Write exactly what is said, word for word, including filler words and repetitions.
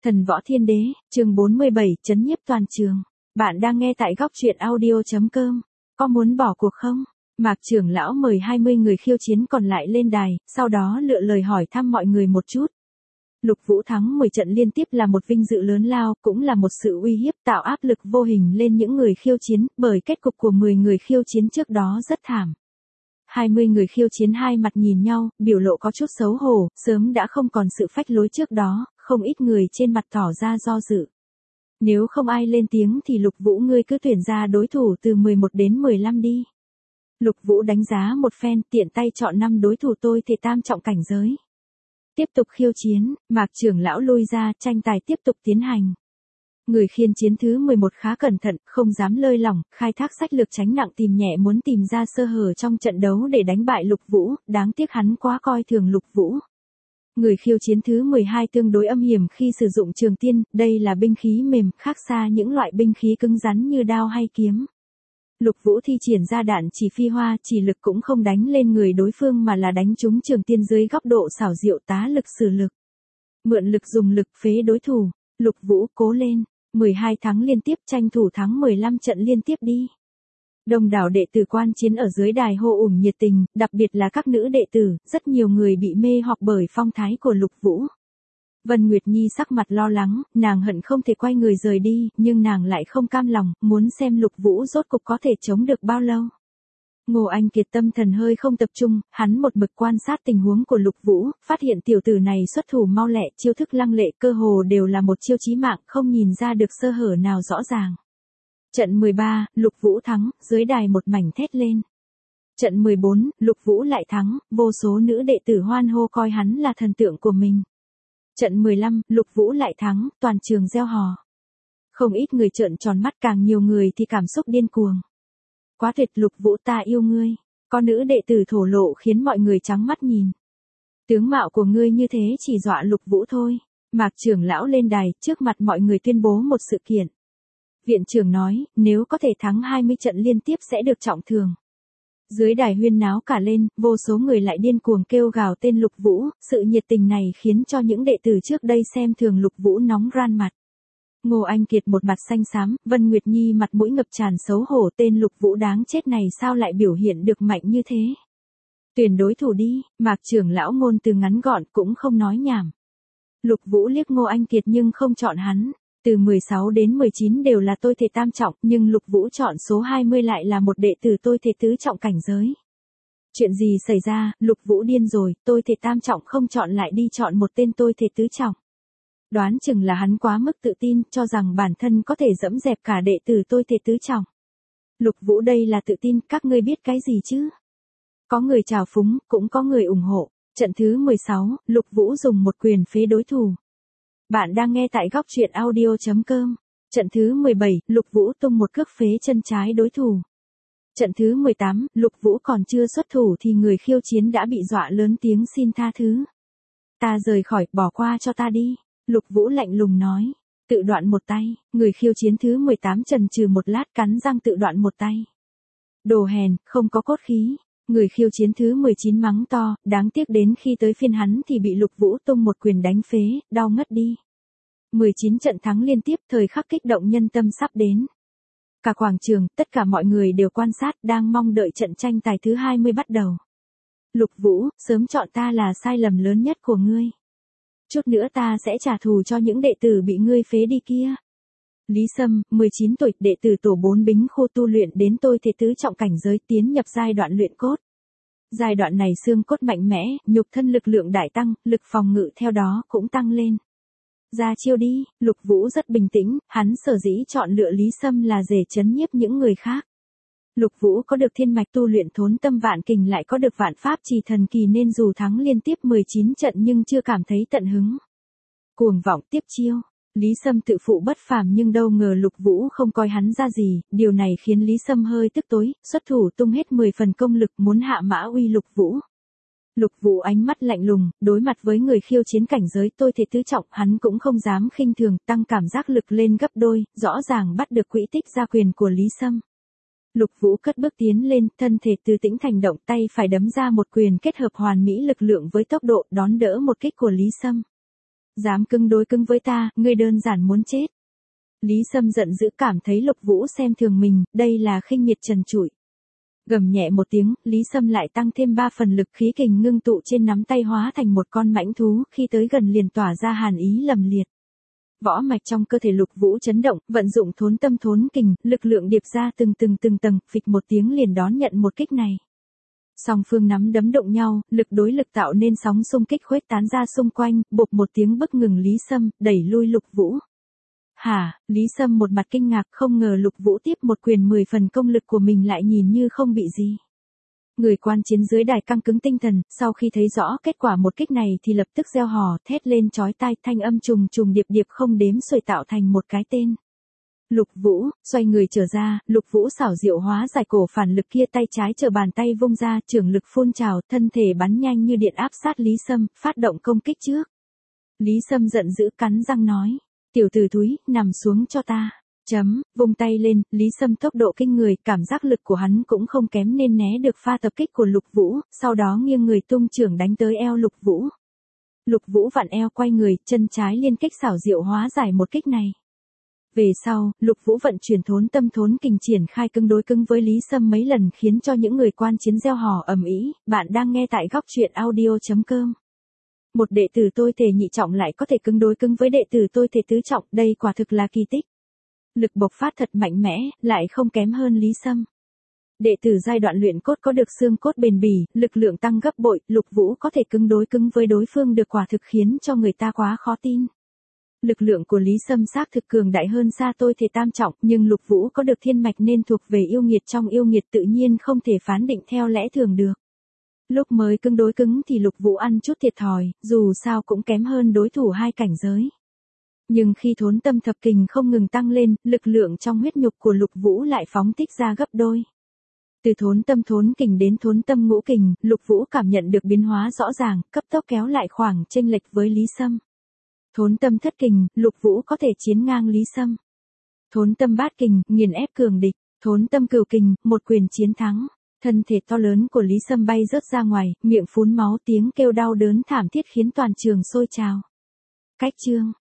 Thần Võ Thiên Đế, chương bốn mươi bảy, trấn nhiếp toàn trường. Bạn đang nghe tại góc truyện audio chấm com. Có muốn bỏ cuộc không? Mạc trưởng lão mời hai mươi người khiêu chiến còn lại lên đài, sau đó lựa lời hỏi thăm mọi người một chút. Lục Vũ thắng mười trận liên tiếp là một vinh dự lớn lao, cũng là một sự uy hiếp tạo áp lực vô hình lên những người khiêu chiến, bởi kết cục của mười người khiêu chiến trước đó rất thảm. hai mươi người khiêu chiến hai mặt nhìn nhau, biểu lộ có chút xấu hổ, sớm đã không còn sự phách lối trước đó, không ít người trên mặt tỏ ra do dự. Nếu không ai lên tiếng thì Lục Vũ ngươi cứ tuyển ra đối thủ từ mười một đến mười lăm đi. Lục Vũ đánh giá một phen, tiện tay chọn năm đối thủ tôi thể tam trọng cảnh giới. Tiếp tục khiêu chiến, Mạc trưởng lão lui ra, tranh tài tiếp tục tiến hành. Người khiên chiến thứ mười một khá cẩn thận, không dám lơi lỏng, khai thác sách lược tránh nặng tìm nhẹ muốn tìm ra sơ hở trong trận đấu để đánh bại Lục Vũ, đáng tiếc hắn quá coi thường Lục Vũ. Người khiêu chiến thứ mười hai tương đối âm hiểm khi sử dụng trường tiên, đây là binh khí mềm, khác xa những loại binh khí cứng rắn như đao hay kiếm. Lục Vũ thi triển ra đạn chỉ phi hoa, chỉ lực cũng không đánh lên người đối phương mà là đánh trúng trường tiên dưới góc độ xảo diệu tá lực sử lực. Mượn lực dùng lực phế đối thủ, Lục Vũ cố lên, mười hai thắng liên tiếp tranh thủ thắng mười lăm trận liên tiếp đi. Đông đảo đệ tử quan chiến ở dưới đài hô ủng nhiệt tình, đặc biệt là các nữ đệ tử, rất nhiều người bị mê hoặc bởi phong thái của Lục Vũ. Vân Nguyệt Nhi sắc mặt lo lắng, nàng hận không thể quay người rời đi, nhưng nàng lại không cam lòng, muốn xem Lục Vũ rốt cục có thể chống được bao lâu. Ngô Anh Kiệt tâm thần hơi không tập trung, hắn một mực quan sát tình huống của Lục Vũ, phát hiện tiểu tử này xuất thủ mau lẹ, chiêu thức lăng lệ, cơ hồ đều là một chiêu chí mạng, không nhìn ra được sơ hở nào rõ ràng. Trận mười ba, Lục Vũ thắng, dưới đài một mảnh thét lên. Trận mười bốn, Lục Vũ lại thắng, vô số nữ đệ tử hoan hô coi hắn là thần tượng của mình. Trận mười lăm, Lục Vũ lại thắng, toàn trường reo hò. Không ít người trợn tròn mắt, càng nhiều người thì cảm xúc điên cuồng. Quá tuyệt, Lục Vũ ta yêu ngươi. Có nữ đệ tử thổ lộ khiến mọi người trắng mắt nhìn. Tướng mạo của ngươi như thế chỉ dọa Lục Vũ thôi. Mạc trưởng lão lên đài, trước mặt mọi người tuyên bố một sự kiện. Viện trưởng nói, nếu có thể thắng hai mươi trận liên tiếp sẽ được trọng thưởng. Dưới đài huyên náo cả lên, vô số người lại điên cuồng kêu gào tên Lục Vũ, sự nhiệt tình này khiến cho những đệ tử trước đây xem thường Lục Vũ nóng ran mặt. Ngô Anh Kiệt một mặt xanh xám, Vân Nguyệt Nhi mặt mũi ngập tràn xấu hổ, tên Lục Vũ đáng chết này sao lại biểu hiện được mạnh như thế. Tuyển đối thủ đi, Mạc trưởng lão ngôn từ ngắn gọn cũng không nói nhảm. Lục Vũ liếc Ngô Anh Kiệt nhưng không chọn hắn. Từ mười sáu đến mười chín đều là tôi thể tam trọng, nhưng Lục Vũ chọn số hai mươi lại là một đệ tử tôi thể tứ trọng cảnh giới. Chuyện gì xảy ra, Lục Vũ điên rồi, tôi thể tam trọng không chọn lại đi chọn một tên tôi thể tứ trọng. Đoán chừng là hắn quá mức tự tin, cho rằng bản thân có thể dẫm dẹp cả đệ tử tôi thể tứ trọng. Lục Vũ đây là tự tin, các ngươi biết cái gì chứ? Có người trào phúng, cũng có người ủng hộ. Trận thứ mười sáu, Lục Vũ dùng một quyền phế đối thủ. Bạn đang nghe tại góc truyện audio chấm com. Trận thứ mười bảy, Lục Vũ tung một cước phế chân trái đối thủ. Trận thứ mười tám, Lục Vũ còn chưa xuất thủ thì người khiêu chiến đã bị dọa lớn tiếng xin tha thứ. Ta rời khỏi, bỏ qua cho ta đi. Lục Vũ lạnh lùng nói. Tự đoạn một tay, người khiêu chiến thứ mười tám chần chừ một lát cắn răng tự đoạn một tay. Đồ hèn, không có cốt khí. Người khiêu chiến thứ mười chín mắng to, đáng tiếc đến khi tới phiên hắn thì bị Lục Vũ tung một quyền đánh phế, đau ngất đi. mười chín trận thắng liên tiếp, thời khắc kích động nhân tâm sắp đến. Cả quảng trường, tất cả mọi người đều quan sát, đang mong đợi trận tranh tài thứ hai mươi bắt đầu. Lục Vũ, sớm chọn ta là sai lầm lớn nhất của ngươi. Chút nữa ta sẽ trả thù cho những đệ tử bị ngươi phế đi kia. Lý Sâm, mười chín tuổi, đệ tử tổ bốn Bính Khô tu luyện đến tôi thể tứ trọng cảnh giới, tiến nhập giai đoạn luyện cốt. Giai đoạn này xương cốt mạnh mẽ, nhục thân lực lượng đại tăng, lực phòng ngự theo đó cũng tăng lên. Ra chiêu đi, Lục Vũ rất bình tĩnh, hắn sở dĩ chọn lựa Lý Sâm là để trấn nhiếp những người khác. Lục Vũ có được thiên mạch tu luyện thốn tâm vạn kình lại có được vạn pháp trì thần kỳ nên dù thắng liên tiếp mười chín trận nhưng chưa cảm thấy tận hứng. Cuồng vọng tiếp chiêu. Lý Sâm tự phụ bất phàm nhưng đâu ngờ Lục Vũ không coi hắn ra gì, điều này khiến Lý Sâm hơi tức tối, xuất thủ tung hết mười phần công lực muốn hạ mã uy Lục Vũ. Lục Vũ ánh mắt lạnh lùng, đối mặt với người khiêu chiến cảnh giới tôi thể tứ trọng, hắn cũng không dám khinh thường, tăng cảm giác lực lên gấp đôi, rõ ràng bắt được quỹ tích gia quyền của Lý Sâm. Lục Vũ cất bước tiến lên, thân thể từ tĩnh thành động, tay phải đấm ra một quyền kết hợp hoàn mỹ lực lượng với tốc độ đón đỡ một kích của Lý Sâm. Dám cứng đối cứng với ta, ngươi đơn giản muốn chết. Lý Sâm giận dữ cảm thấy Lục Vũ xem thường mình, đây là khinh miệt trần trụi. Gầm nhẹ một tiếng, Lý Sâm lại tăng thêm ba phần lực khí kình ngưng tụ trên nắm tay hóa thành một con mãnh thú, khi tới gần liền tỏa ra hàn ý lầm liệt. Võ mạch trong cơ thể Lục Vũ chấn động, vận dụng thốn tâm thốn kình, lực lượng điệp ra từng từng từng tầng, phịch một tiếng liền đón nhận một kích này. Song phương nắm đấm động nhau, lực đối lực tạo nên sóng xung kích khuếch tán ra xung quanh, bộp một tiếng bức ngừng Lý Sâm, đẩy lui Lục Vũ. Hả, Lý Sâm một mặt kinh ngạc, không ngờ Lục Vũ tiếp một quyền mười phần công lực của mình lại nhìn như không bị gì. Người quan chiến dưới đài căng cứng tinh thần, sau khi thấy rõ kết quả một kích này thì lập tức reo hò, thét lên chói tai, thanh âm trùng trùng điệp điệp không đếm xuể tạo thành một cái tên. Lục Vũ, xoay người trở ra, Lục Vũ xảo diệu hóa giải cổ phản lực kia, tay trái trở bàn tay vung ra, trường lực phun trào, thân thể bắn nhanh như điện áp sát Lý Sâm, phát động công kích trước. Lý Sâm giận dữ cắn răng nói, tiểu tử thúi, nằm xuống cho ta. Chấm, vung tay lên, Lý Sâm tốc độ kinh người, cảm giác lực của hắn cũng không kém nên né được pha tập kích của Lục Vũ, sau đó nghiêng người tung chưởng đánh tới eo Lục Vũ. Lục Vũ vặn eo quay người, chân trái liên kích xảo diệu hóa giải một kích này. Về sau, Lục Vũ vận chuyển thốn tâm thốn kình triển khai cứng đối cứng với Lý Sâm mấy lần khiến cho những người quan chiến reo hò ầm ĩ. Bạn đang nghe tại góc truyện audio chấm com. Một đệ tử tôi thể nhị trọng lại có thể cứng đối cứng với đệ tử tôi thể tứ trọng, đây quả thực là kỳ tích. Lực bộc phát thật mạnh mẽ, lại không kém hơn Lý Sâm. Đệ tử giai đoạn luyện cốt có được xương cốt bền bỉ, lực lượng tăng gấp bội, Lục Vũ có thể cứng đối cứng với đối phương được quả thực khiến cho người ta quá khó tin. Lực lượng của Lý Sâm xác thực cường đại hơn xa tôi thể tam trọng, nhưng Lục Vũ có được thiên mạch nên thuộc về yêu nghiệt trong yêu nghiệt tự nhiên không thể phán định theo lẽ thường được. Lúc mới cứng đối cứng thì Lục Vũ ăn chút thiệt thòi, dù sao cũng kém hơn đối thủ hai cảnh giới. Nhưng khi thốn tâm thập kình không ngừng tăng lên, lực lượng trong huyết nhục của Lục Vũ lại phóng thích ra gấp đôi. Từ thốn tâm thốn kình đến thốn tâm ngũ kình, Lục Vũ cảm nhận được biến hóa rõ ràng, cấp tốc kéo lại khoảng chênh lệch với Lý Sâm. Thốn tâm thất kình, Lục Vũ có thể chiến ngang Lý Sâm. Thốn tâm bát kình, nghiền ép cường địch. Thốn tâm cửu kình, một quyền chiến thắng. Thân thể to lớn của Lý Sâm bay rớt ra ngoài, miệng phun máu, tiếng kêu đau đớn thảm thiết khiến toàn trường sôi trào. Cách chương